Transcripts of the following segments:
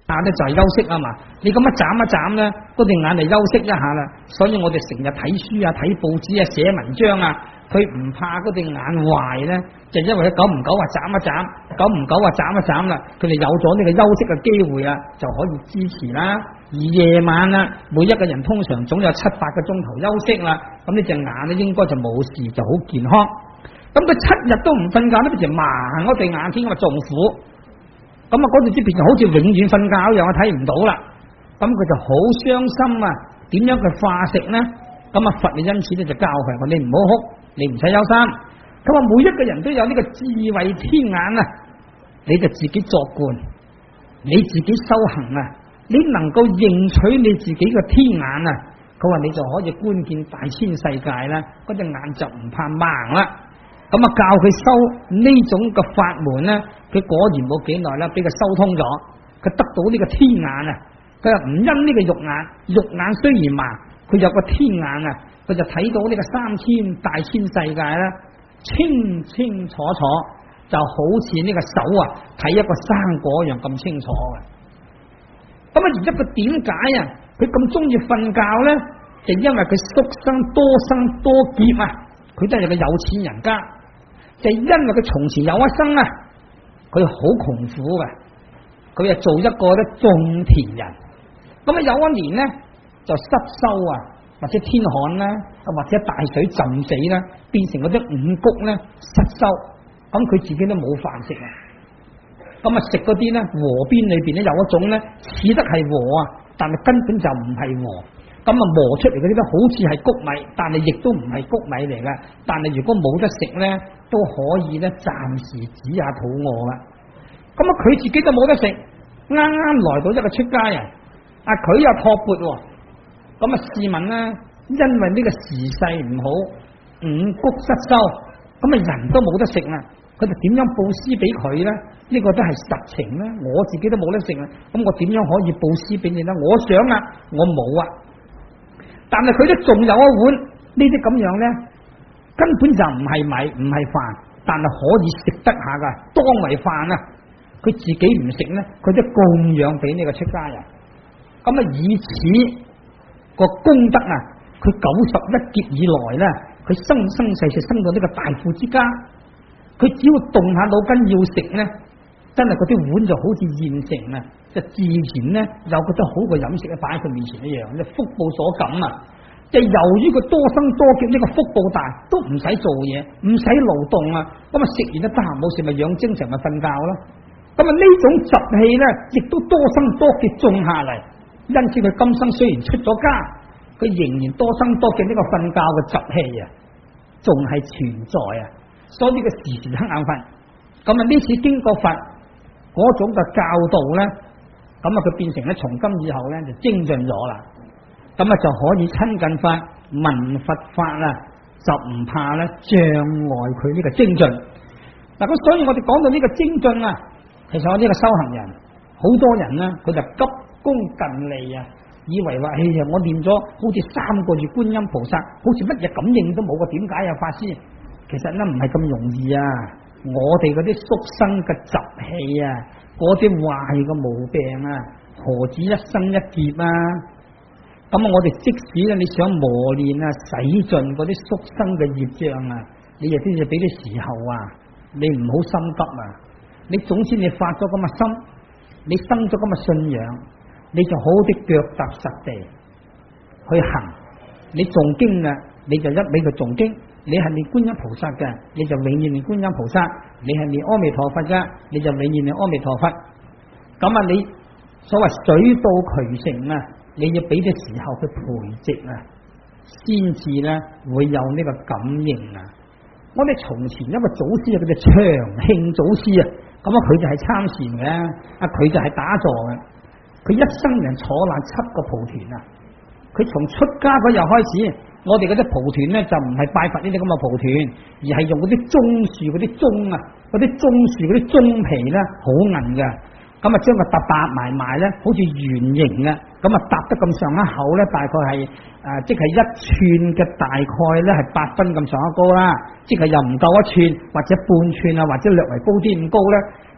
咧就係休息啊嘛，你咁樣眨一眨咧，嗰對眼就休息一下啦。所以我哋成日睇書啊、睇報紙啊、寫文章啊，佢唔怕嗰對眼壞咧，就因為佢久唔久話眨一眨，久唔久話眨一眨啦，佢哋有咗呢個休息嘅機會啊，就可以支持啦。而夜晚啊，每一個人通常總有7-8個鐘頭休息啦，咁呢隻眼咧應該就冇事，就好健康。咁佢7日都唔瞓覺，呢就盲嗰對眼添，咁啊仲苦。咁啊，嗰度之變就好似永遠瞓覺一樣，我睇唔到啦。咁佢就好傷心啊！點樣去化食呢？咁啊，佛你因此咧就教佢話：你唔好哭，你唔使憂心。佢話每一個人都有呢個智慧天眼啊，你就自己作觀，你自己修行啊，你能夠認取你自己嘅天眼啊，佢話你就可以觀見大千世界啦，嗰隻眼就唔怕盲啦。咁啊，教佢修呢種嘅法門咧，佢果然冇幾耐啦，俾佢修通咗，佢得到呢個天眼啊！佢話唔因呢個肉眼，肉眼雖然盲，佢有個天眼啊，佢就睇到呢個3000大千世界啦，清清楚楚，就好似呢個手啊睇一個生果一樣咁清楚嘅。咁啊，而家佢點解啊？佢咁中意瞓覺咧，就因為佢宿生多劫啊！佢真係個有錢人家。就因為佢從前有一生啊，佢好窮苦嘅，佢就做一個咧種田人。咁啊有一年咧就失收啊，或者天旱啦，或者大水浸死啦，變成嗰啲五穀咧失收，咁佢自己都冇飯食啊。咁啊食嗰啲咧禾邊裏邊咧有一種咧似得係禾啊，但係根本就唔係禾。咁啊磨出嚟嗰啲咧好似係穀米，但係亦都唔係穀米嚟嘅。但係如果冇得食咧，都可以咧暫時止下肚餓啦。咁啊佢自己都冇得食，啱啱來到一個出家人，啊佢又托缽，咁啊試問啦，因為呢個時勢唔好，五穀失收，咁啊人都冇得食啦，佢就點樣布施俾佢咧？呢個都係實情啦，我自己都冇得食啦，咁我點樣可以布施俾你咧？我想啊，我冇啊。但係佢都仲有一碗呢啲咁樣咧，根本就唔係米唔係飯，但係可以食得下噶，當為飯啊！佢自己唔食咧，佢都供養俾呢個出家人。咁啊，以此個功德啊，佢91劫以來咧，佢生世生到呢個大富之家，佢只要動下腦筋要食咧，真係嗰啲碗就好似現成啊！就自然咧有覺得好過飲食咧擺喺佢面前一樣，即福報所感啊！就由於佢多生多劫呢個福報大，都唔使做嘢，唔使勞動啊！咁啊食完得閒冇事咪養精神咪瞓覺咯。咁啊呢種習氣咧，亦都多生多劫種下嚟，因此佢今生雖然出咗家，佢仍然多生多劫呢個瞓覺嘅習氣啊，仲係存在啊！所以呢個時時瞌眼瞓。咁啊呢次經過佛嗰種嘅教導咧。咁啊，佢變成咧，從今以後咧就精進咗啦。咁啊，就可以親近法、聞佛法啊，就唔怕咧障礙佢呢個精進。嗱，咁所以我哋講到呢個精進啊，其實我呢個修行人，好多人咧，佢就急功近利啊，以為話，哎呀，我念咗好似3個月觀音菩薩，好似乜嘢感應都冇嘅，點解啊，法師？其實咧唔係咁容易啊，我哋嗰啲宿生嘅習氣啊。嗰啲壞嘅毛病啊，何止一生一劫啊？咁啊，我哋即使咧你想磨練啊、洗盡嗰啲宿生嘅業障啊，你亦都要俾啲時候啊，你唔好心急啊！你總之你發咗咁嘅心，你生咗咁嘅信仰，你就好啲腳踏實地去行。你誦經啊，你就一味去誦經。你係念觀音菩薩嘅，你就永遠念觀音菩薩；你係念阿彌陀佛嘅，你就永遠念阿彌陀佛。咁啊，你所謂水到渠成啊，你要俾啲時候去培植啊，先至咧會有呢個感應啊。我哋從前一個祖師啊，叫做長慶祖師啊，咁啊佢就係參禪嘅，啊佢就係打坐嘅，佢一生人坐爛7個蒲團啊，佢從出家嗰日開始。我哋嗰啲蒲團咧就唔係拜佛呢啲咁嘅蒲團，而係用嗰啲棕樹嗰啲棕啊，嗰啲棕樹嗰啲棕皮咧好韌嘅，咁啊將佢搭埋咧，好似圓形嘅，咁啊搭得咁上下厚咧，大概係即係1寸嘅，大概咧係8分咁上下高啦，即係又唔夠1寸或者半寸啊，或者略為高啲咁高咧，咁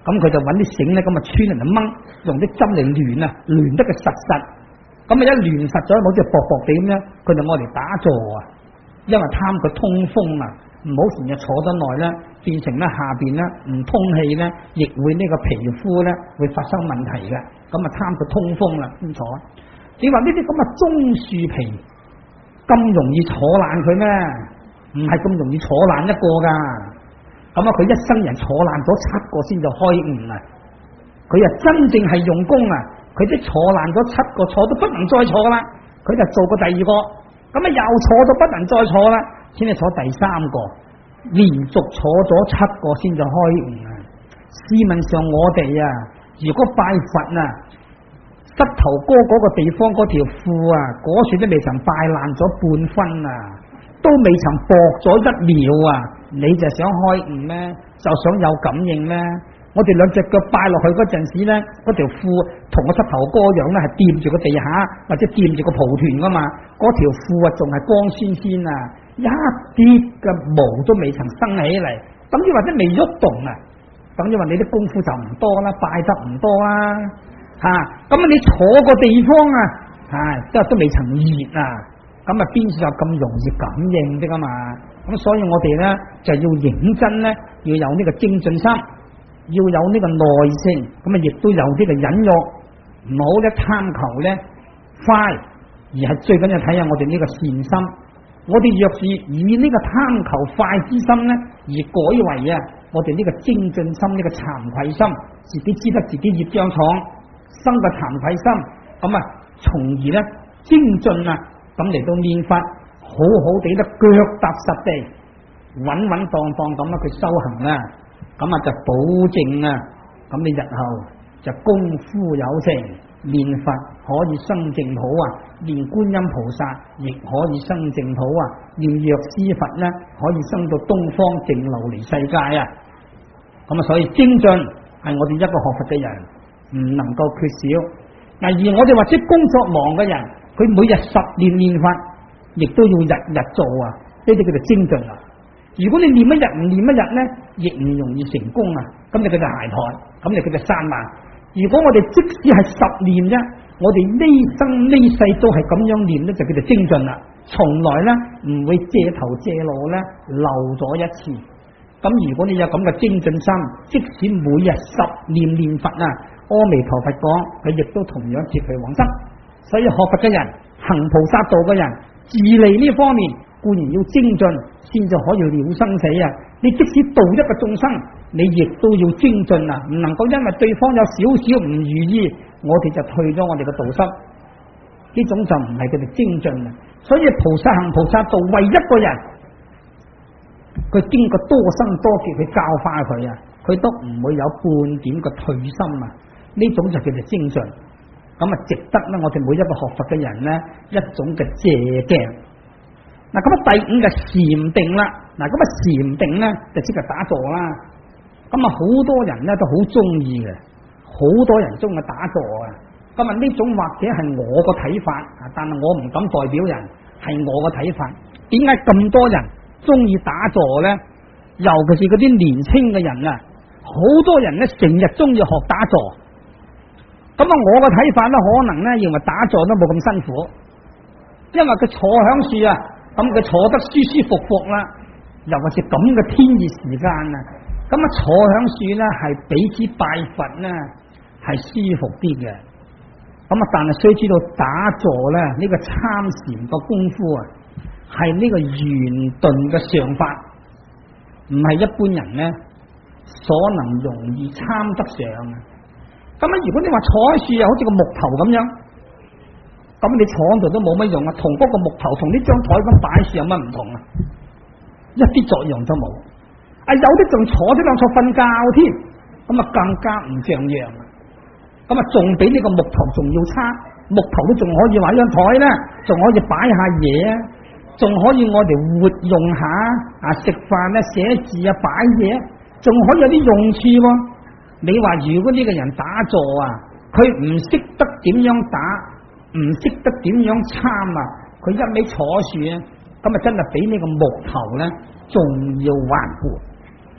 佢就揾啲繩咧，咁啊穿嚟就掹，用啲針嚟亂啊，亂得佢實實。咁啊一亂實咗，好似薄薄地咁樣，佢就愛嚟打坐啊。因為貪佢通風啊，唔好成日坐得耐咧，變成咧下邊咧唔通氣咧，亦會呢個皮膚咧會發生問題嘅。咁啊貪佢通風啦，先坐。你話呢啲咁嘅棕樹皮咁容易坐爛佢咩？唔係咁容易坐爛一個噶。咁啊，佢一生人坐爛咗7個先就開悟啊！佢啊真正係用功啊！佢啲坐爛咗7個，坐都不能再坐啦，佢就做過第2個，咁啊又坐到不能再坐啦，先至坐第3個，連續坐咗7個先就開悟啊！試問上我哋啊，如果拜佛啊，膝頭哥嗰個地方嗰條褲啊，嗰處都未曾拜爛咗半分啊，都未曾薄咗1秒啊！你就想開悟咩？就想有感應咩？我哋2隻腳拜落去嗰陣時咧，嗰條褲同個膝頭哥樣咧，係掂住個地下或者掂住個蒲團噶嘛，嗰條褲啊仲係光鮮鮮啊，一啲嘅毛都未曾生起嚟，等於或者未喐動啊，等於話你啲功夫就唔多啦，拜得唔多啦，咁你坐個地方啊，都未曾熱啊，咁啊邊處有咁容易感應的噶嘛？咁所以我哋咧就要認真咧，要有呢個精進心，要有呢個耐性，咁啊亦都有呢個忍辱，唔好一貪求咧快，而係最緊要睇下我哋呢個善心。我哋若是以呢個貪求快之心咧，而改為啊我哋呢個精進心，呢個慚愧心，自己知得自己業障重，生個慚愧心，咁啊從而咧精進啊，咁嚟到念佛。好好地咧，腳踏實地，穩穩當當咁啊，佢修行啊，咁啊就保證啊，咁你日後就功夫有成，念佛可以生淨土啊，念觀音菩薩亦可以生淨土啊，念藥師佛咧可以生到東方淨琉璃世界啊，咁啊所以精進係我哋一個學佛嘅人唔能夠缺少。嗱，而我哋或者工作忙嘅人，佢每日10念念佛。亦都要日日做啊！呢啲叫做精進啊！如果你念一日唔念一日咧，亦唔容易成功啊！咁你叫做懈怠，咁你叫做散漫。如果我哋即使係10念啫，我哋呢生呢世都係咁樣念咧，就叫做精進啦。從來咧唔會借頭借路咧漏咗一次。咁如果你有咁嘅精進心，即使每日10念念佛啊，阿彌陀佛講，佢亦都同樣接佢往生。所以學佛嘅人，行菩薩道嘅人。自利呢方面固然要精進，先至可以了生死啊！你即使度一個眾生，你亦都要精進啊！唔能夠因為對方有少少唔如意，我哋就退咗我哋嘅道心，呢種就唔係佢哋精進啊！所以菩薩行菩薩道，為一個人，佢經過多生多劫去教化佢啊，佢都唔會有半點嘅退心啊！呢種就叫做精進。咁啊，值得咧！我哋每一個學佛嘅人咧，一種嘅借鏡。嗱，咁啊，第5嘅禪定啦。嗱，咁啊，禪定咧就即係打坐啦。咁啊，好多人咧都好中意嘅，好多人中意打坐啊。咁啊，呢種或者係我個睇法啊，但係我唔敢代表人，係我個睇法。點解咁多人中意打坐咧？尤其是嗰啲年輕嘅人啊，好多人咧成日中意學打坐。咁啊，我個睇法咧，可能咧認為打坐都冇咁辛苦，因為佢坐響樹啊，咁佢坐得舒舒服服啦，尤其是咁嘅天熱時間啊，咁啊坐響樹咧係比之拜佛咧係舒服啲嘅。咁啊，但係須知道打坐咧呢個參禪嘅功夫啊，係呢個圓頓嘅上法，唔係一般人咧所能容易參得上啊。咁啊！如果你話坐喺樹啊，好似個木頭咁樣，咁你坐喺度都冇乜用啊！同嗰個木頭同呢張台咁擺樹有乜唔同啊？一啲作用都冇。啊，有啲仲坐啲兩坐瞓覺添，咁啊更加唔像樣啊！咁啊，仲比呢個木頭仲要差。木頭都仲可以話張台咧，仲可以擺下嘢啊，仲可以我哋活用下啊，食飯啊、寫字啊、擺嘢，仲可以有啲用處喎。你話如果呢個人打坐啊，佢唔識得點樣打，唔識得點樣參啊，佢一味坐樹啊，咁啊真係比呢個木頭咧仲要頑固。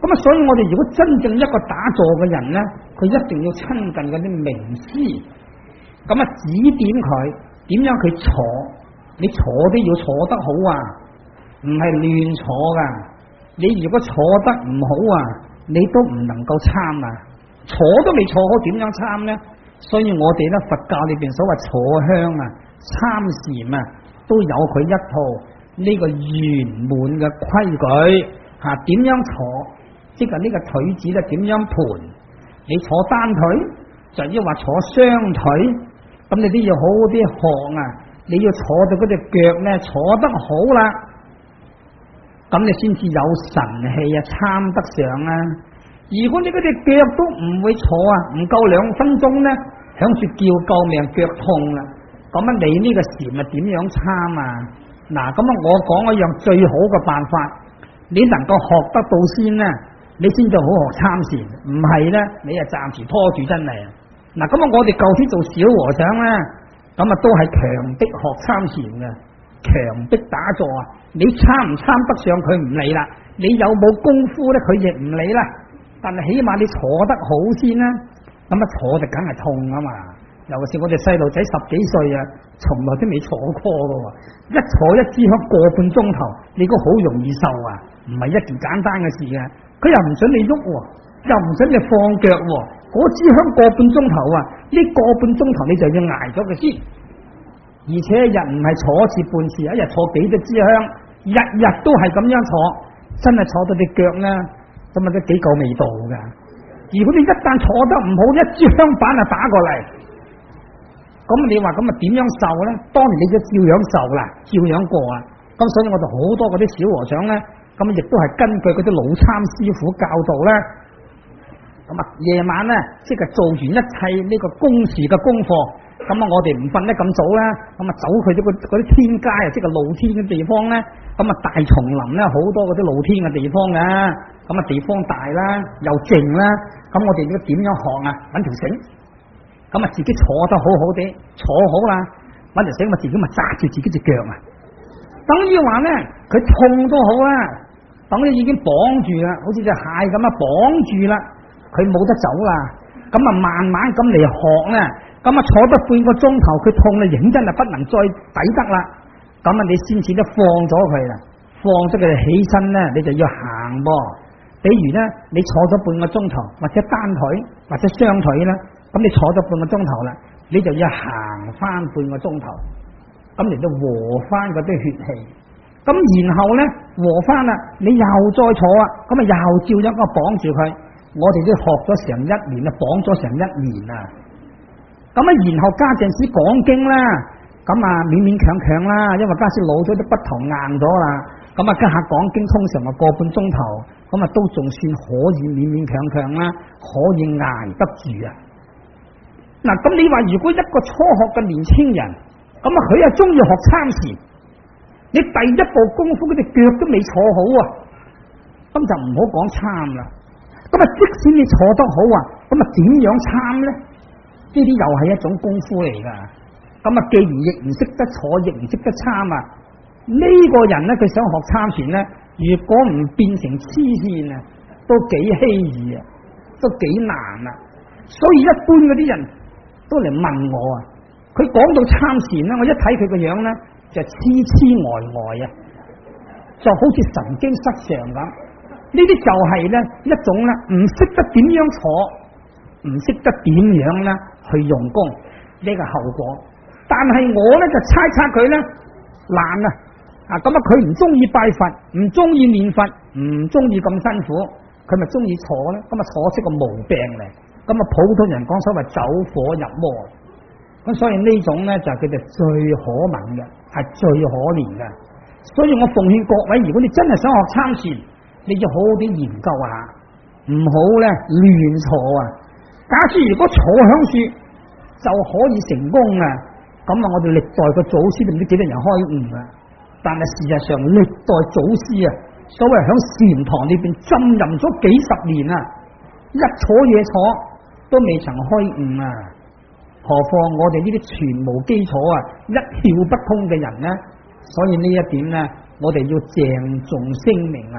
咁啊，所以我哋如果真正一個打坐嘅人咧，佢一定要親近嗰啲名師，咁啊指點佢點樣佢坐，你坐都要坐得好啊，唔係亂坐噶。你如果坐得唔好啊，你都唔能夠參啊，坐都未坐好，點樣參咧？所以我哋咧佛教裏邊所謂坐香啊、參禪啊，都有佢一套呢個圓滿嘅規矩吓，點樣坐？即係呢個腿子咧點樣盤？你坐單腿就要話坐雙腿，咁你都要好好啲學啊！你要坐到嗰隻腳咧坐得好啦，咁你先至有神氣啊，參得上啊！如果你嗰隻腳都唔會坐啊，唔夠2分鐘咧，響住叫救命，腳痛啦，咁啊你呢個禪啊點樣參啊？嗱，咁啊我講一樣最好嘅辦法，你能夠學得到先咧。你先就好學參禪，唔係咧，你啊暫時拖住真係。嗱，咁啊，我哋舊時做小和尚咧，咁啊都係強迫學參禪嘅，強迫打坐啊。你參唔參得上佢唔理啦，你有冇功夫咧佢亦唔理啦。但係起碼你坐得好先啦，咁啊坐就梗係痛啊嘛。尤其是我哋細路仔10幾歲啊，從來都未坐過噶，一坐一支香個半鐘頭，你估好容易受啊？唔係一件簡單嘅事啊！佢又唔准你喐，又唔准你放腳，嗰支香個半鐘頭啊，呢個半鐘頭你就要挨咗佢先。而且一日唔係坐一次半次，一日坐幾多支香，日日都係咁樣坐，真係坐到隻腳咧，咁啊都幾夠味道噶。如果你一旦坐得唔好，一支香板啊打過嚟，咁你話咁啊點樣受咧？當然你都照樣受啦，照樣過啊。咁所以我哋好多嗰啲小和尚咧。咁亦都係根據嗰啲老參師傅教導咧，咁啊夜晚咧即係做完一切呢個公事嘅功課，咁啊我哋唔瞓得咁早啦，咁啊走去嗰啲天街啊，即係露天嘅地方咧，咁啊大叢林咧好多嗰啲露天嘅地方嘅，咁啊地方大啦又靜啦，咁我哋應該點樣學啊？揾條繩，咁啊自己坐得好好地，坐好啦，揾條繩咪自己咪揸住自己隻腳啊！等於話咧，佢痛都好啦，等於已經綁住啦，好似隻蟹咁啊，綁住啦，佢冇得走啦。咁啊，慢慢咁嚟學咧，咁啊坐得半個鐘頭，佢痛啦，認真係不能再抵得啦。咁啊，你先至都放咗佢啦，放咗佢起身咧，你就要行噃。比如咧，你坐咗半個鐘頭，或者單腿或者雙腿啦，咁你坐咗半個鐘頭啦，你就要行翻半個鐘頭。咁嚟到和翻嗰啲血氣，咁然後咧和翻啦，你又再坐啊，咁啊又照樣個綁住佢，我哋都學咗成1年啦，綁咗成1年啊，咁啊然後家陣時講經啦，咁啊勉勉強強啦，因為家陣老咗啲骨頭硬咗啦，咁啊家下講經通常啊個半鐘頭，咁啊都仲算可以勉勉強強啦，可以捱得住啊。嗱，咁你話如果一個初學嘅年青人，咁啊，佢又中意學參禪，你第一步功夫嗰隻腳都未坐好啊，咁就唔好講參啦。咁啊，即使你坐得好啊，咁啊點樣參咧？呢啲又係一種功夫嚟噶。咁啊，既然亦唔識得坐，亦唔識得參啊，呢個人咧，佢想學參禪咧，如果唔變成黐線啊，都幾稀易啊，都幾難啊。所以一般嗰啲人都嚟問我啊。佢講到參禪咧，我一睇佢個樣咧，就痴痴呆呆啊，就好似神經失常咁。呢啲就係咧一種咧唔識得點樣坐，唔識得點樣咧去用功呢個後果。但係我咧就猜佢咧懶啊，咁啊佢唔中意拜佛，唔中意念佛，唔中意咁辛苦，佢咪中意坐咧，咁啊坐出個毛病嚟。咁啊普通人講所謂走火入魔。咁所以呢種咧就係佢哋最可憫嘅，係最可憐嘅。所以我奉勸各位，如果你真係想學參禪，你要好好啲研究下，唔好咧亂坐啊。假設如果坐響處就可以成功啊，咁啊我哋歷代嘅祖師都唔知幾多人開悟啊。但係事實上歷代祖師啊，所謂響禪堂裏邊浸淫咗幾十年啊，一坐嘢坐都未曾開悟啊。何況我哋呢啲全無基礎啊，一竅不通嘅人呢？所以呢一點呢，我哋要鄭重聲明啊！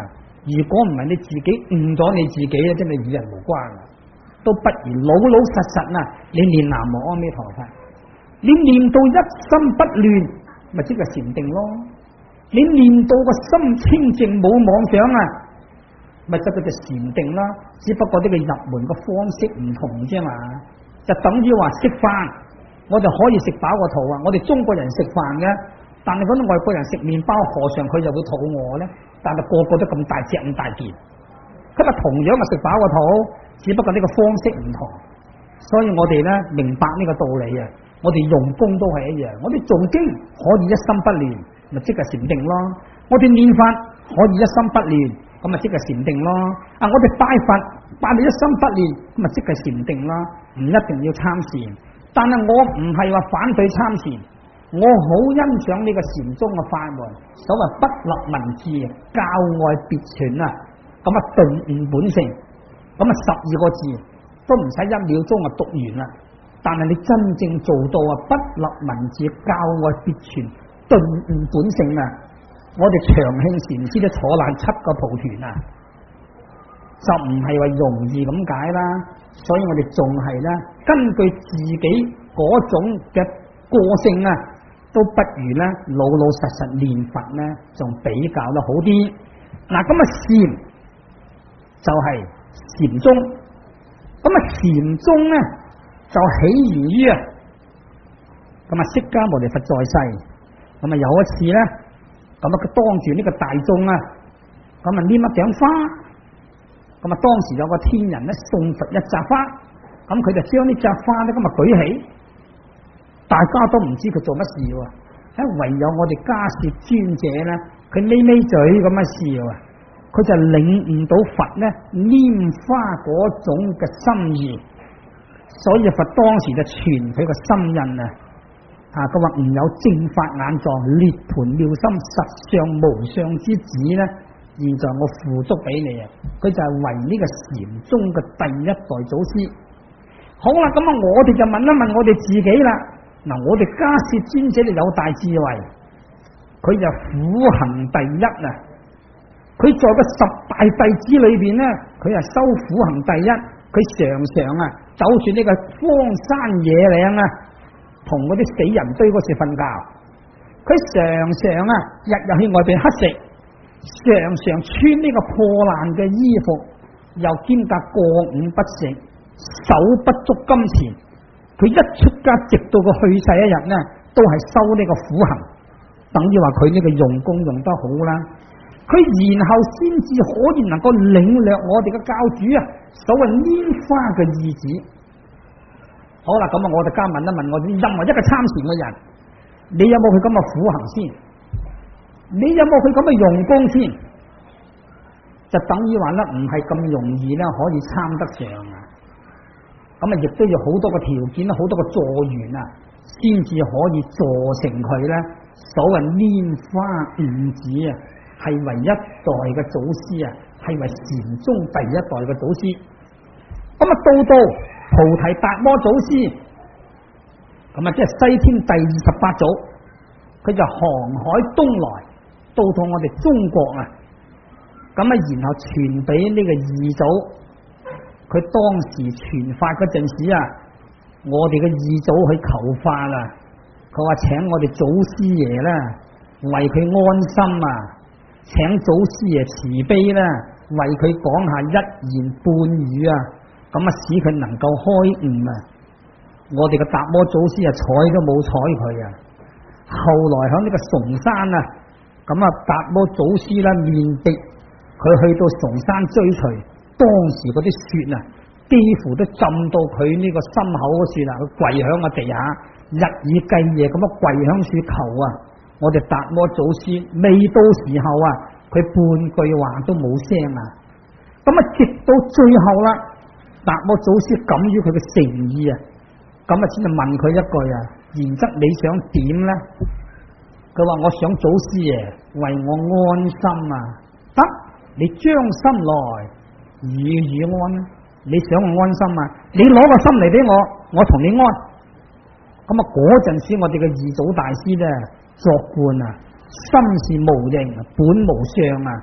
如果唔係你自己誤咗你自己咧，真係與人無關啊！都不如老老實實啊，你念南無阿彌陀佛，你念到一心不亂，咪即係禪定咯。你念到個心清淨冇妄想啊，咪即係就禪定啦。只不過呢個入門嘅方式唔同啫嘛，就等於話食飯，我哋可以食飽個肚啊。我哋中國人食飯嘅，但係嗰啲外國人食麵包，和尚佢就會肚餓咧。但係個個都咁大隻咁大件，咁啊同樣係食飽個肚，只不過呢個方式唔同。所以我哋咧明白呢個道理啊，我哋用功都係一樣。我哋誦經可以一心不亂，咪即係禪定咯。我哋念法可以一心不亂，咁咪即係禪定咯。啊，我哋拜佛拜到一心不亂，咁咪即係禪定咯。唔一定要參禪，但係我唔係話反對參禪。我好欣賞呢個禪宗嘅法門，所謂不立文字，教外別傳啊，咁啊頓悟本性，咁啊12個字都唔使1秒鐘就讀完啦。但係你真正做到啊，不立文字，教外別傳，頓悟本性啊，我哋長慶禪師都坐爛7個蒲團啊，就唔係話容易咁解啦。所以我哋仲係咧，根據自己嗰種嘅個性啊。都不如咧老老實實念佛咧，仲比較得好啲。嗱，咁啊禪就係禪宗，咁啊禪宗咧就起源於啊，咁啊釋迦牟尼佛在世，咁啊有一次咧，咁啊佢當住呢個大眾啊，咁啊拈一朵花，咁啊當時有個天人咧送佛一扎花，咁佢就將呢扎花咧咁啊舉起。大家都唔知佢做乜事喎，唯有我哋迦葉尊者咧，佢咪咪嘴咁樣笑啊，佢就領悟到佛咧拈花嗰種嘅心意，所以佛當時就傳佢個心印啊，佢話唔有正法眼藏，涅槃妙心，實相無相之子咧，現在我付囑俾你啊，佢就係為呢個禪宗嘅第一代祖師。好啦，咁啊我哋就問一問我哋自己啦。嗱，我哋迦葉尊者就有大智慧，佢就苦行第一啊！佢在個10大弟子裏邊咧，佢係修苦行第一。佢常常啊走住呢個荒山野嶺啊，同嗰啲死人堆嗰處瞓覺。佢常常啊日日去外邊乞食，常常穿呢個破爛嘅衣服，又兼夾過午不食，手不足金錢。佢一出家，直到個去世一日咧，都係修呢個苦行，等於話佢呢個用功用得好啦。佢然後先至可以能夠領略我哋嘅教主啊，所謂拈花嘅意旨。好啦，咁啊，我哋加問一問我哋任何一個參禪嘅人，你有冇佢咁嘅苦行先？你有冇佢咁嘅用功先？就等於話咧，唔係咁容易咧，可以參得上啊。咁啊，亦都要好多個條件，好多個助緣啊，先至可以助成佢咧。所謂拈花悟旨啊，係為一代嘅祖師啊，係為禪宗第一代嘅祖師。咁啊，到菩提達摩祖師，咁啊，即係西天第28祖，佢就航海東來，到我哋中國啊，咁啊，然後傳俾呢個二祖。佢當時傳法嗰陣時啊，我哋嘅二祖去求法啦，佢話請我哋祖師爺啦，為佢安心啊，請祖師爺慈悲啦，為佢講下一言半語啊，咁啊使佢能夠開悟啊。我哋嘅達摩祖師啊，睬都冇睬佢啊。後來響呢個崇山啊，咁啊達摩祖師啦面壁，佢去到崇山追隨。當時嗰啲雪啊，幾乎都浸到佢呢個心口嗰處啦，佢跪響個地下，日以繼夜咁樣跪響處求啊！我哋達摩祖師未到時候啊，佢半句話都冇聲啊！咁啊，直到最後啦，達摩祖師感於佢嘅誠意啊，咁啊先至問佢一句啊：然則你想點咧？佢話我想祖師爺為我安心啊！得，你將心來。與安，你想我安心啊？你攞個心嚟俾我，我同你安。咁啊，嗰陣時我哋嘅二祖大師咧作觀啊，心是無形，本無相啊，邊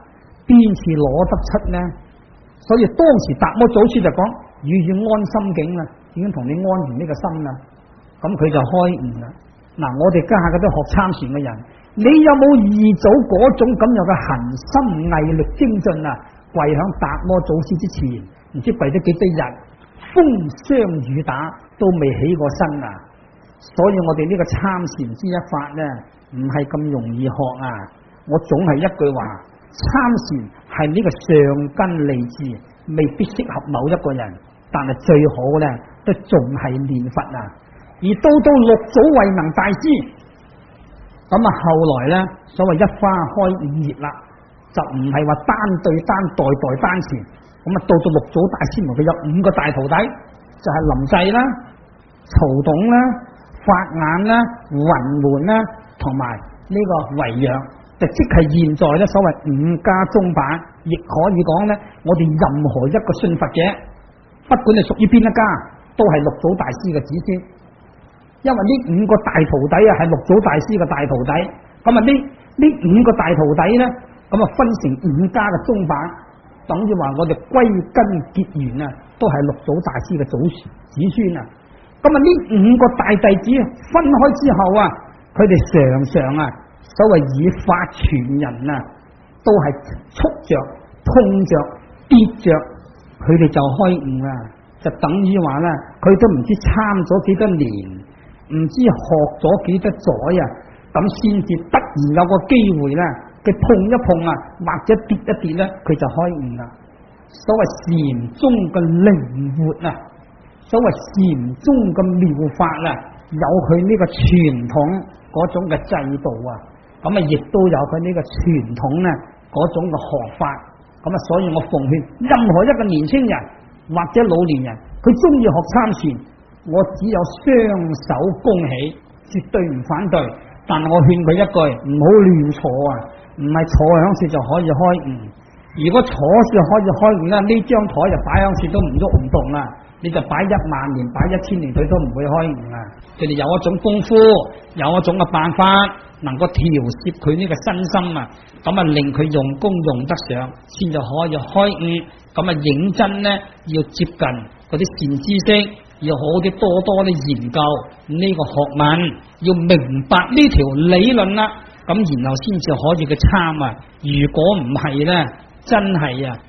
邊次攞得出呢？所以當時達摩祖師就講：汝已安心境啦，已經同你安完呢個心啦。咁佢就開悟啦。嗱，我哋家下嗰啲學參禪嘅人，你有冇二祖嗰種咁樣嘅恒心毅力精進啊？跪響達摩祖師之前，唔知跪咗幾多日，風霜雨打都未起過身啊！所以我哋呢個參禪之一法呢，唔係咁容易學啊！我總係一句話，參禪係呢個上根利智，未必適合某一個人，但係最好呢，都仲係念佛啊！而到六祖慧能大師，咁啊後來呢，所謂一花開五葉啦，就唔係話單對單、代代單傳，咁啊到六祖大師佢有5個大徒弟，就係臨濟啦、曹董啦、法眼啦、雲門啦，同埋呢個維揚，就即係現在咧所謂5家宗版，亦可以講咧，我哋任何一個信佛者，不管你屬於邊一家，都係六祖大師嘅子孫。因為呢5個大徒弟啊，係六祖大師嘅大徒弟，咁啊呢5個大徒弟咧，咁啊分成5家嘅宗版，等於話我哋歸根結緣啊，都係六祖大師嘅子孫啊。咁啊呢5個大弟子分開之後啊，佢哋常常啊，所謂以法傳人啊，都係觸着、碰着、跌着，佢哋就開悟啊，就等於話咧，佢都唔知參咗幾多年，唔知學咗幾多載啊，咁先至突然有個機會咧，佢碰一碰啊，或者跌一跌咧，佢就開悟啦。所謂禪宗嘅靈活啊，所謂禪宗嘅妙法啊，有佢呢個傳統嗰種嘅制度啊，咁啊亦都有佢呢個傳統咧嗰種嘅學法，咁啊所以我奉勸任何一個年輕人或者老年人，佢中意學參禪，我只有雙手恭喜，絕對唔反對，但我勸佢一句，唔好亂坐啊，唔係坐響處就可以開悟，如果坐處可以開悟咧，呢張台就擺響處都唔喐唔動啦，你就擺1萬年、擺1000年，佢都唔會開悟啊！佢哋有一種功夫，有一種嘅辦法，能夠調攝佢呢個身心啊，咁啊令佢用功用得上，先就可以開悟。咁啊認真咧，要接近嗰啲善知識，要好啲多啲研究呢個學問，要明白呢條理論啦，咁然後先至可以去參啊！如果唔係咧，真係啊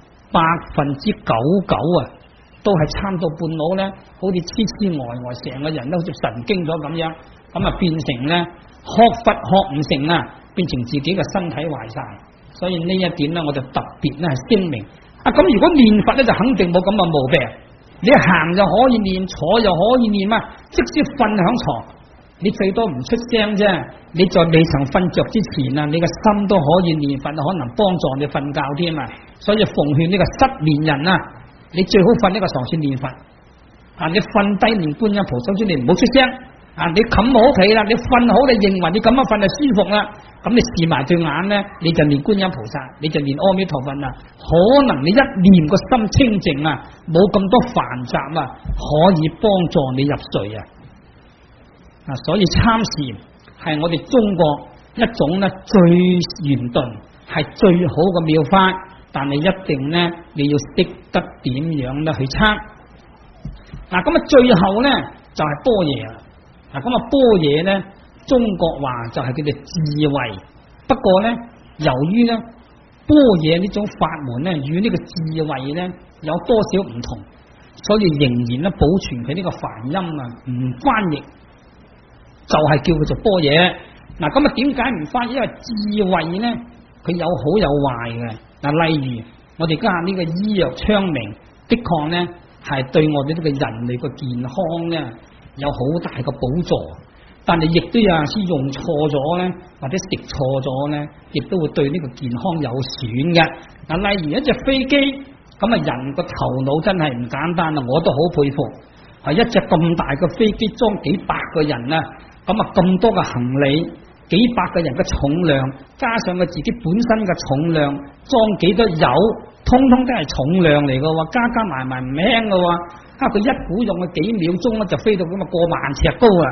99%啊！都係參到半路咧，好似痴呆，成個人都好似神經咗咁樣，咁啊變成咧學佛學唔成啊，變成自己嘅身體壞晒。所以呢一點咧，我就特別咧係聲明啊。咁如果念佛咧，就肯定冇咁嘅毛病。你行就可以念，坐又可以念啊。即使瞓響床，你最多唔出聲啫。你在未曾瞓着之前啊，你嘅心都可以念佛，可能幫助你瞓覺添啊。所以奉勸呢個失眠人啊，你最好瞓呢個床先念佛啊！你瞓低念觀音菩薩先，你唔好出聲啊！你冚好被啦，你瞓好，你認為你咁樣瞓就舒服啦，咁你視埋對眼咧，你就念觀音菩薩，你就念阿彌陀佛啦。可能你一念個心清淨啊，冇咁多煩雜啊，可以幫助你入睡啊！啊，所以參禪係我哋中國一種咧最圓頓，係最好嘅妙法。但係一定咧，你要識得點樣咧去參。嗱，咁啊，最後咧就係般若啦。嗱，咁啊，般若咧，中國話就係叫做智慧。不過咧，由於咧般若呢種法門咧，與呢個智慧咧有多少唔同，所以仍然咧保存佢呢個梵音啊，唔翻譯，就係叫佢做般若。嗱，咁啊，點解唔翻譯？因為智慧咧，佢有好有壞嘅。嗱，例如我哋家下呢個醫藥昌明，的確咧係對我哋呢個人類個健康咧有好大嘅補助，但係亦都有陣時用錯咗咧，或者食錯咗咧，亦都會對呢個健康有損嘅。嗱，例如一隻飛機，咁啊人個頭腦真係唔簡單啊，我都好佩服，係一隻咁大嘅飛機裝幾百個人啊，咁啊咁多嘅行李。幾百個人嘅重量，加上佢自己本身嘅重量，裝幾多油，通通都係重量嚟嘅喎，加埋唔輕嘅喎。佢一股用嘅幾秒鐘咧，就飛到咁啊過萬尺高啊！咁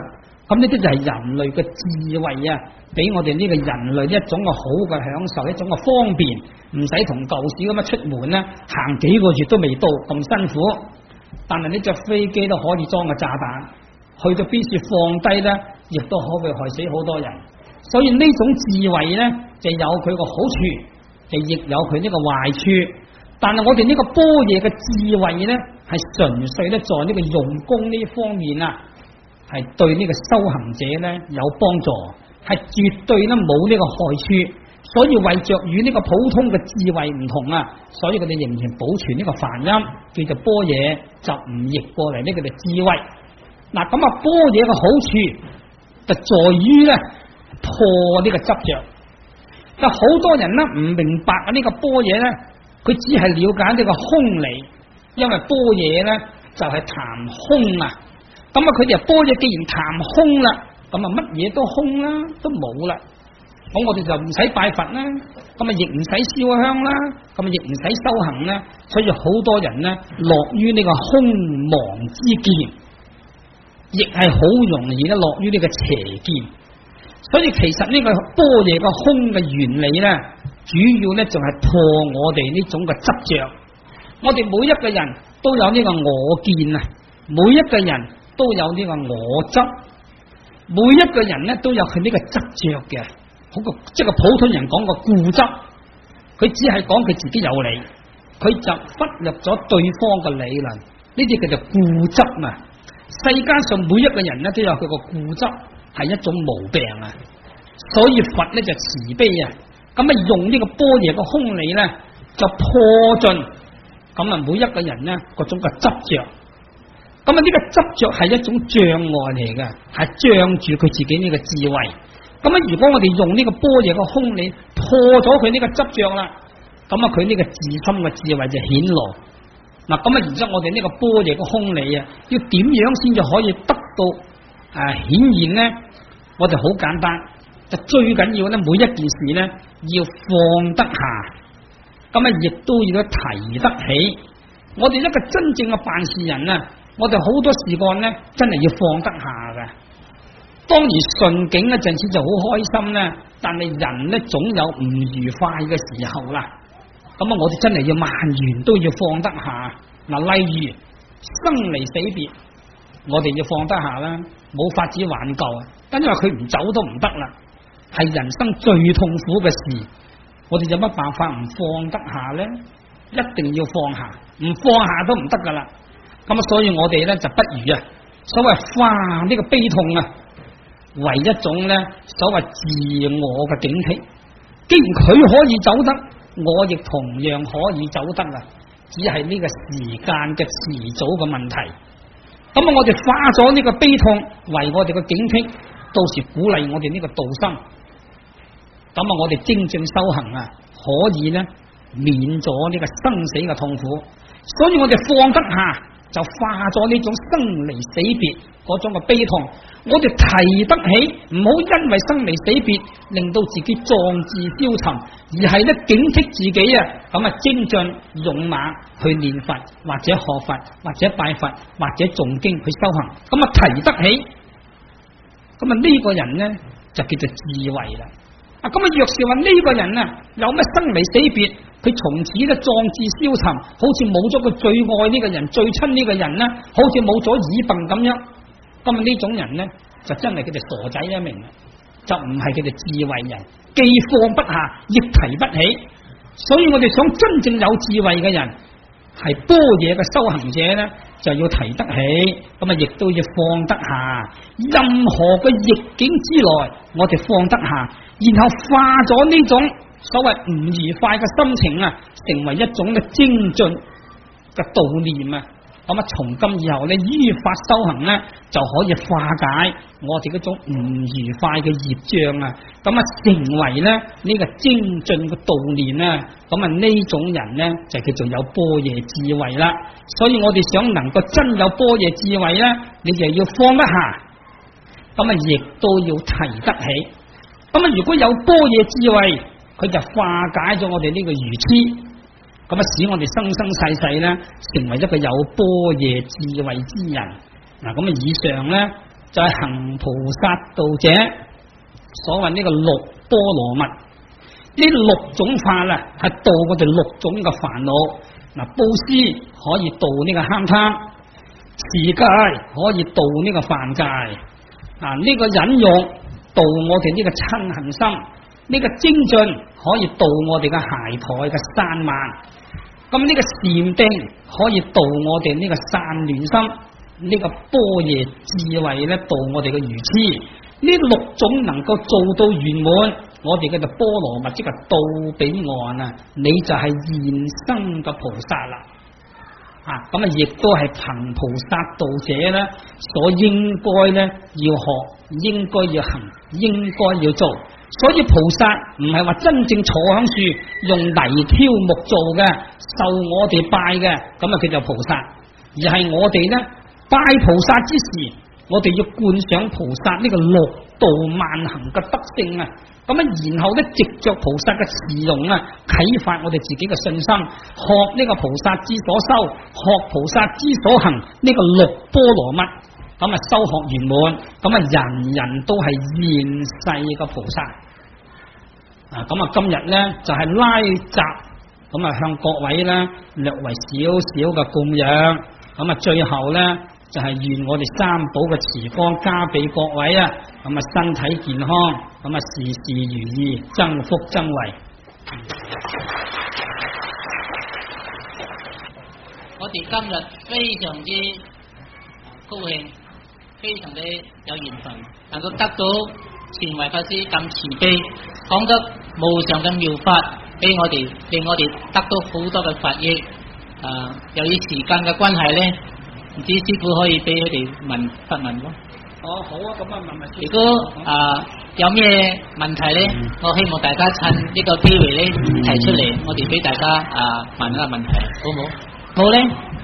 咁呢啲就係人類嘅智慧啊，俾我哋呢個人類一種嘅好嘅享受，一種嘅方便，唔使同舊時咁樣出門咧，行幾個月都未到咁辛苦。但係呢隻飛機都可以裝個炸彈，去到邊處放低咧，亦都可會害死好多人。所以呢種智慧咧，就有佢個好處，就亦有佢呢個壞處。但係我哋呢個般若嘅智慧咧，係純粹咧在呢個用功呢方面啊，係對呢個修行者咧有幫助，係絕對咧冇呢個害處。所以為着與呢個普通嘅智慧唔同啊，所以佢哋仍然保存呢個梵音，叫做般若，就唔譯過嚟呢個智慧。嗱，咁啊般若嘅好處就在於咧破呢個執着。但好多人咧唔明白啊呢個般若咧，佢只係了解呢個空理，因為般若咧就係談空啊。咁啊佢哋般若既然談空啦，咁啊乜嘢都空啦，都冇啦。咁我哋就唔使拜佛啦，咁啊亦唔使燒香啦，咁啊亦唔使修行啦，所以好多人咧落於呢個空亡之見，亦係好容易咧落於呢個邪見。所以其實呢個般若嘅空嘅原理咧，主要咧就係破我哋呢種嘅執着。我哋每一個人都有呢個我見啊，每一個人都有呢個我執，每一個人咧都有佢呢個執着嘅。好個即係個普通人講個固執，佢只係講佢自己有理，佢就忽略咗對方嘅理論，呢啲叫做固執啊。世間上每一個人咧都有佢個固執，係一種毛病啊。所以佛咧就慈悲啊，咁啊用呢個般若嘅空理咧就破盡，咁啊每一個人咧嗰種嘅執着，咁啊呢個執着係一種障礙嚟嘅，係障住佢自己呢個智慧。咁啊！如果我哋用呢個般若嘅空理破咗佢呢個執着啦，咁啊佢呢個自心嘅智慧就顯露。嗱，咁啊，然之後我哋呢個般若嘅空理啊，要點樣先至可以得到顯現呢？我哋好簡單，就最緊要咧，每一件事咧要放得下，咁啊亦都要提得起。我哋一個真正嘅辦事人啊，我哋好多事幹咧，真係要放得下嘅。當然順境嗰陣時就好開心咧，但係人咧總有唔愉快嘅時候啦。咁啊，我哋真係要萬緣都要放得下。嗱，例如生離死別，我哋要放得下啦，冇法子挽救啊。因為佢唔走都唔得啦，係人生最痛苦嘅事。我哋有乜辦法唔放得下咧？一定要放下，唔放下都唔得噶啦。咁啊，所以我哋咧就不如啊，所謂化呢個悲痛啊，為一種咧所謂自我嘅警惕。既然佢可以走得，我亦同樣可以走得啊，只係呢個時間嘅遲早嘅問題。咁啊，我哋化咗呢個悲痛為我哋嘅警惕，到時鼓勵我哋呢個道心。咁啊，我哋精進修行啊，可以咧免咗呢個生死嘅痛苦。所以我哋放得下，就化咗呢種生離死別嗰種嘅悲痛。我哋提得起，唔好因為生離死別令到自己壯志消沉，而係咧警惕自己啊，咁啊精進勇猛去念佛，或者學佛，或者拜佛，或者誦經去修行，咁啊提得起，咁啊呢個人咧就叫做智慧啦。啊咁啊，若是話呢個人啊有乜生離死別，佢從此咧壯志消沉，好似冇咗佢最愛呢個人、最親呢個人咧，好似冇咗耳鬢咁樣。咁啊呢種人咧就真係佢哋傻仔一名，就唔係佢哋智慧人，既放不下，亦提不起。所以我哋想真正有智慧嘅人，係般若嘅修行者咧，就要提得起，咁啊亦都要放得下。任何嘅逆境之內，我哋放得下，然後化咗呢種所謂唔愉快嘅心情啊，成為一種嘅精進嘅悼念啊。咁啊，從今以後咧，依法修行咧，就可以化解我哋嗰種唔愉快嘅業障啊！咁啊，成為咧呢個精進嘅悼念啊！咁啊，呢種人咧就叫做有般若智慧啦。所以我哋想能夠真有般若智慧咧，你就要放得下，咁啊，亦都要提得起。咁啊，如果有般若智慧，佢就化解咗我哋呢個愚癡。咁啊，使我哋生生世世咧，成為一個有般若智慧之人。嗱，咁啊，以上咧就係行菩薩道者，所謂呢個六波羅蜜，呢六種法啊，係度我哋六種嘅煩惱。嗱，布施可以度呢個慳貪，持戒可以度呢個犯戒，呢個忍辱度我哋呢個嗔恨心，呢個精進可以度我哋嘅懈怠嘅散漫，咁呢個禪定可以度我哋呢個散亂心，呢個般若智慧咧度我哋嘅愚痴。呢六種能夠做到圓滿，我哋嘅就波羅蜜，即係到彼岸啊！你就係現生嘅菩薩啦，咁啊，亦都係憑菩薩道者咧所應該咧要學，應該要行，應該要做。所以菩薩唔係話真正坐響樹用泥挑木做嘅，受我哋拜嘅，咁啊叫做菩薩，而係我哋咧拜菩薩之時，我哋要觀想菩薩呢個六度萬行嘅德性啊，咁啊，然後咧藉着菩薩嘅慈容啊，啟發我哋自己嘅信心，學呢個菩薩之所修，學菩薩之所行，呢個六波羅蜜，咁啊修學圓滿，咁啊人人都係現世嘅菩薩啊！咁啊今日咧就係拉集，咁啊向各位咧略為少少嘅供養，咁啊最後咧。就係願我哋三寶嘅慈光加俾各位啊！咁啊身體健康，咁啊事事如意，增福增慧。 我哋今日非常之高興，非常之有緣分，能夠得到前慧法師咁慈悲，講得無上嘅妙法俾我哋，令我哋得到好多嘅法益。由於時間嘅關係咧。唔知師傅可以俾佢哋發問咯？ 哦，好啊，咁啊問問。 如果有咩問題咧，我希望大家趁呢個機會咧提出嚟，我哋俾大家問一個問題，好唔好？好咧。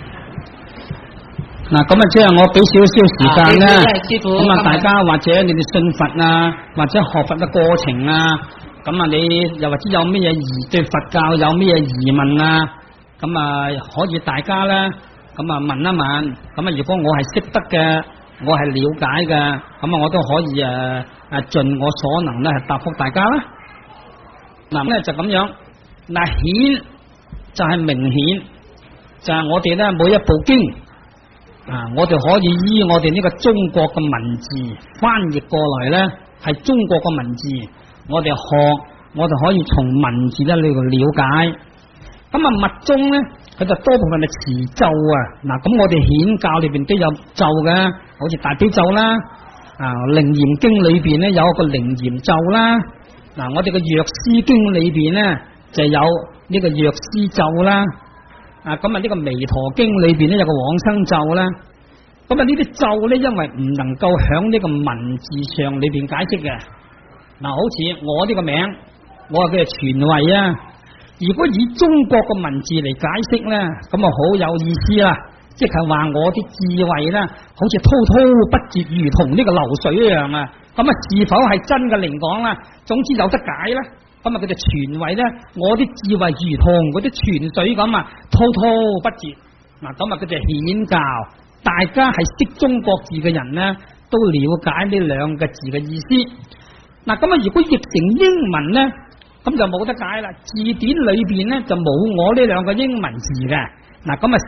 嗱，咁啊，即係我俾少少時間咧， 師傅咁啊，大家或者你哋信佛啊，或者學佛嘅過程啊，咁啊，你又或者有咩嘢對佛教有咩疑問啊，咁啊，可以大家咧。咁啊問一問，咁啊如果我係識得嘅，我係了解嘅，咁啊我都可以盡我所能咧係答覆大家啦。嗱咧就咁樣，嗱顯就係明顯，就係我哋咧每一部經我哋可以依我哋呢個中國嘅文字翻譯過嚟咧，係中國嘅文字，我哋學，我哋可以從文字咧呢度了解。咁啊密宗咧。佢就多部分係持咒啊，嗱咁我哋顯教裏邊都有咒嘅，好似大悲咒啦，楞嚴經裏邊咧有一個楞嚴咒啦，嗱我哋嘅藥師經裏邊咧就有呢個藥師咒啦，咁啊呢個彌陀經裏邊咧有個往生咒啦，咁啊呢啲咒咧因為唔能夠響呢個文字上裏邊解釋嘅，嗱好似我呢個名，我話佢係傳位啊。如果以中國嘅文字嚟解釋咧，咁啊好有意思啦，即係話我啲智慧咧，好似滔滔不絕，如同呢個流水一樣啊！咁啊，是否係真嘅嚟講啦？總之有得解啦。咁啊，佢哋傳位咧，我啲智慧如同嗰啲泉水咁啊，滔滔不絕。嗱，咁啊，佢哋顯教，大家係識中國字嘅人咧，都了解呢兩個字嘅意思。嗱，咁啊，如果譯成英文咧？咁就冇得解啦，字典裏邊咧就冇我呢兩個英文字嘅，嗱咁啊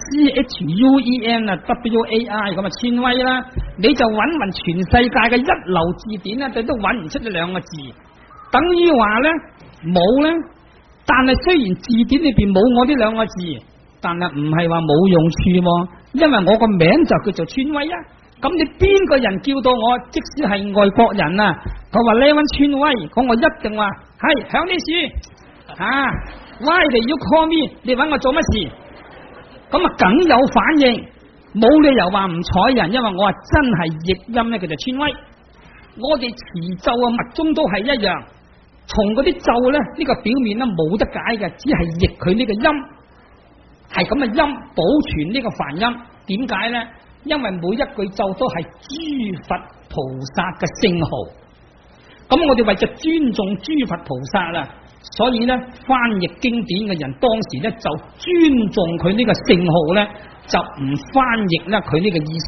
CHUEN 啊 WAI 咁啊千威啦，你就揾全世界嘅一流字典咧，你都揾唔出呢兩個字，等於話咧冇咧，但係雖然字典裏邊冇我呢兩個字，但係唔係話冇用處喎，因為我個名就叫做千威啊。咁你邊個人叫到我，即使係外國人啊，佢話呢位川威，咁我一定話係響呢處，Why do you call me？你揾我做乜事？咁啊梗有反應，冇理由話唔睬人，因為我話真係譯音咧，佢就川威。我哋持咒啊密宗都係一樣，從嗰啲咒咧呢個表面咧冇得解嘅，只係譯佢呢個音，係咁嘅音，保存呢個梵音。點解咧？因為每一句咒都係諸佛菩薩嘅聖號，咁我哋為咗尊重諸佛菩薩啦，所以咧翻譯經典嘅人當時咧就尊重佢呢個聖號咧，就唔翻譯咧佢呢個意思，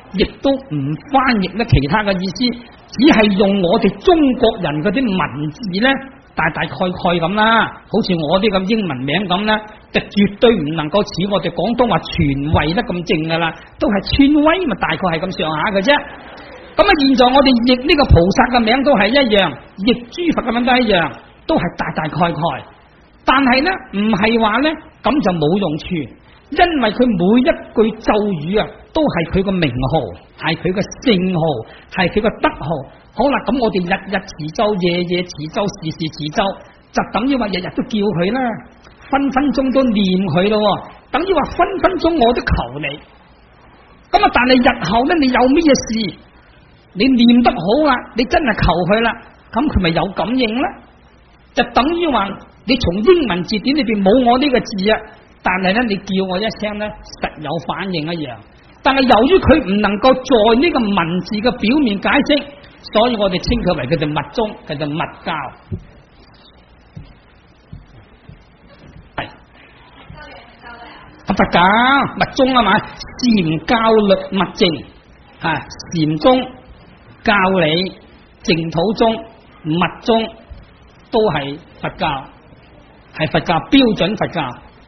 亦都唔翻譯咧其他嘅意思，只係用我哋中國人嗰啲文字咧，大大概咁啦。好似我啲咁英文名咁咧，就絕對唔能夠似我哋廣東話全慧得咁正噶啦，都係串威，咪大概係咁上下嘅啫。咁啊，現在我哋譯呢個菩薩嘅名都係一樣，譯諸佛嘅名都一樣，都係大大概概。但係咧，唔係話咧咁就冇用處，因為佢每一句咒語啊，都係佢個名號，係佢個聖號，係佢個德號。好啦，咁我哋日日持咒，夜夜持咒，時時持咒，就等於話日日都叫佢啦，分分鐘都念佢咯，等於話分分鐘我都求你。咁啊，但係日後咧，你有咩事？你念得好啦，你真係求佢啦，咁佢咪有感應咧？就等於話你從英文字典裏邊冇我呢個字啊，但係咧你叫我一聲咧，實有反應一樣。但係由於佢唔能夠在呢個文字嘅表面解釋，所以我哋稱佢為叫做密宗，叫做密教。係佛教密宗啊嘛，禪教律密淨啊，禪宗。教理、淨土宗、密宗都係佛教，係佛教標準佛教。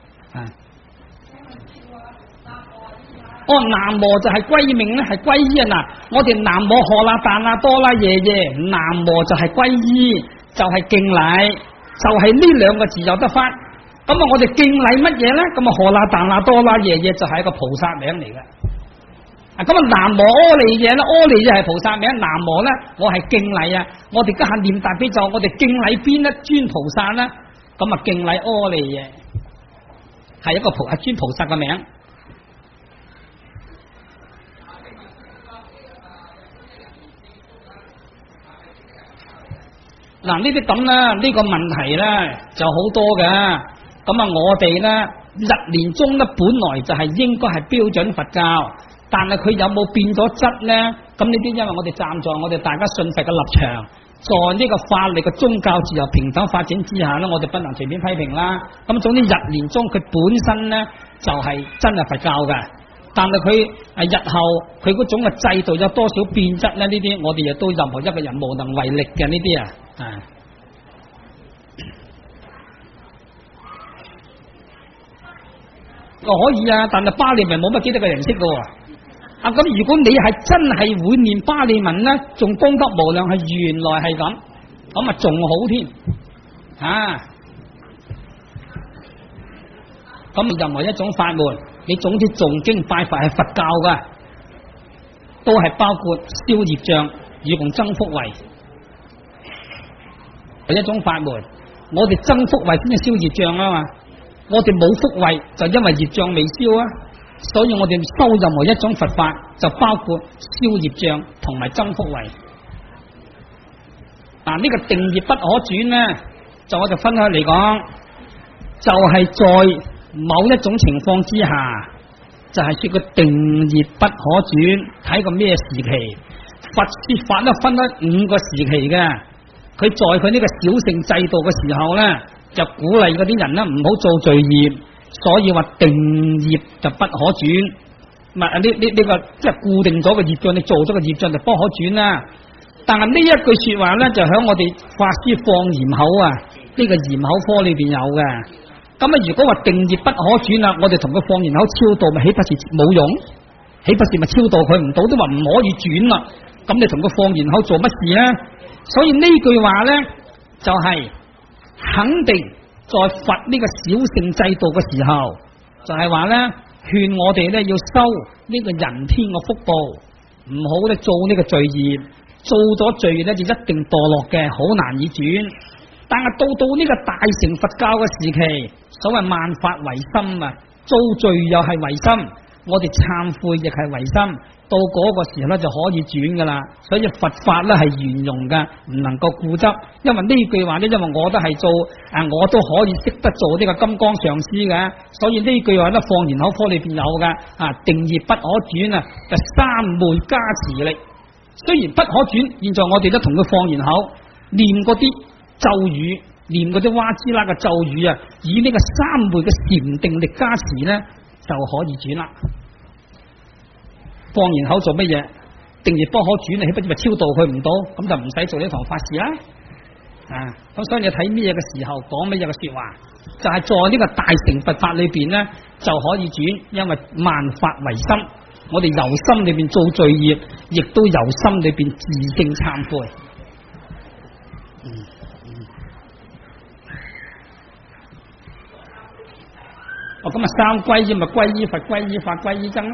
南無就係歸命咧，係歸依啊！嗱，我哋南無荷啦達啦多啦耶耶，南無就係歸依，就係敬禮，就係呢兩個字有得翻。咁啊，我哋敬禮乜嘢咧？咁啊，荷啦達啦多啦耶耶就係一個菩薩名嚟嘅。咁啊，南無阿彌耶啦，阿彌就係菩薩名，南無咧，我係敬禮啊！我哋家下念大悲咒，我哋敬禮邊一尊菩薩咧？咁啊，敬禮阿彌耶，係一個係尊菩薩嘅名。嗱，呢啲咁啦，呢個問題咧就好多嘅。咁啊，我哋咧日蓮宗咧本來就係應該係標準佛教。但係佢有冇變咗質咧？咁呢啲因為我哋站在我哋大家信佛嘅立場，在呢個法律嘅宗教自由平等發展之下咧，我哋不能隨便批評啦。咁總之日蓮宗佢本身咧就係真係佛教嘅，但係佢日後佢嗰種嘅制度有多少變質咧？呢啲我哋亦都任何一個人無能為力嘅呢啲啊。可以啊，但係巴利文冇乜幾多個人識嘅。咁如果你係真係會念巴利文咧，仲功德無量，係原來係咁，咁啊仲好添啊！咁任何一種法門，你總之誦經拜佛係佛教噶，都係包括消業障以共增福慧。係一種法門，我哋增福慧先至消業障啊嘛，我哋冇福慧就因為業障未消啊。所以我哋修任何一種佛法，就包括消業障同埋增福慧。呢個定業不可轉咧，就我就分開嚟講，就係在某一種情況之下，就係說個定業不可轉。睇個咩時期？佛說法咧分咗5個時期嘅，佢在佢呢個小乘制度嘅時候咧，就鼓勵嗰啲人咧唔好做罪業。所以話定業就不可轉，呢個即係固定咗個業障，你做咗個業障就不可轉啦。但係呢一句說話咧，就喺我哋法師放嚴口啊，呢個嚴口科裏邊有嘅。咁啊，如果話定業不可轉啦，我哋同佢放嚴口超度，咪豈不是冇用？豈不是咪超度佢唔到？都話唔可以轉啦。咁你同佢放嚴口做乜事咧？所以呢句話咧，就係肯定。在佛呢個小乘制度嘅時候，就係話咧，勸我哋咧要修呢個人天嘅福報，唔好咧做呢個罪業，做咗罪業咧就一定墮落嘅，好難以轉。但係到呢個大乘佛教嘅時期，所謂萬法唯心啊，做罪又係唯心，我哋懺悔亦係唯心。到嗰個時候咧就可以轉噶啦，所以佛法咧係圓融噶，唔能夠固執。因為呢句話咧，因為我都係做我都可以識得做呢個金剛上師嘅，所以呢句話咧放嚴口科裏邊有噶定業不可轉啊，就三昧加持力。雖然不可轉，現在我哋都同佢放嚴口，念嗰啲咒語，念嗰啲哇茲啦嘅咒語啊，以呢個三昧嘅禪定力加持咧，就可以轉啦。 放完口做乜嘢？定業不可轉，豈不知咪超度佢唔到，咁就唔使做呢堂法事啦。咁所以你睇咩嘅時候講乜嘢嘅說話，就係在呢個大乘佛法裏邊呢，就可以轉，因為萬法唯心，我哋由心裏邊做罪業，亦都由心裏邊自性懺悔。咁啊，三歸依咪歸依佛、歸依法、歸依僧。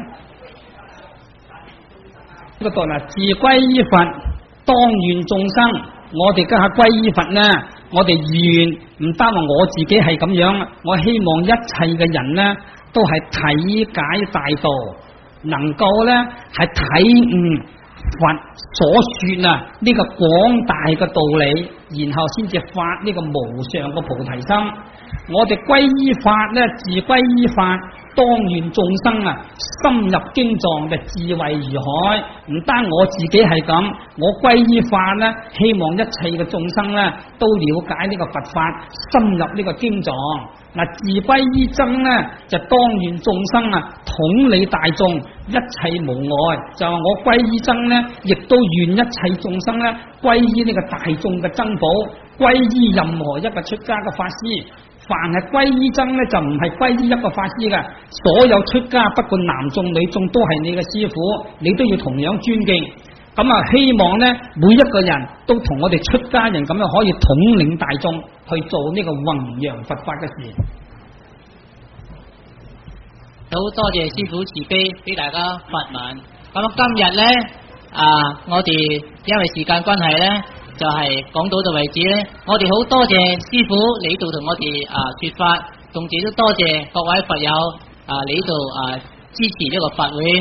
呢個度嗱，自歸依佛，當願眾生。我哋家下歸依佛呢，我哋願唔單話我自己係咁樣，我希望一切嘅人呢，都係體解大道，能夠呢係體悟佛所說啊呢個廣大嘅道理，然後先至發呢個無上嘅菩提心。我哋歸依法呢，自歸依法，當願眾生啊深入經藏嘅智慧如海。唔單我自己係咁，我歸依法呢，希望一切嘅眾生呢都了解呢個佛法，深入呢個經藏。嗱，自歸依僧呢，就當願眾生啊統理大眾，一切無礙。就話我歸依僧呢，亦都願一切眾生呢歸依呢個大眾嘅僧寶，歸依任何一個出家嘅法師。凡係歸依僧咧，就唔係歸依一個法師嘅，所有出家不管男眾女眾都係你嘅師父，你都要同樣尊敬。咁啊，希望咧每一個人都同我哋出家人咁樣可以統領大眾去做呢個弘揚佛法嘅事。 好多謝師父慈悲俾大家發問。咁今日咧我哋因為時間關係咧，就係講到就為止咧。我哋好多謝師父嚟到同我哋說法，同時都多謝各位佛友嚟到支持呢個法會。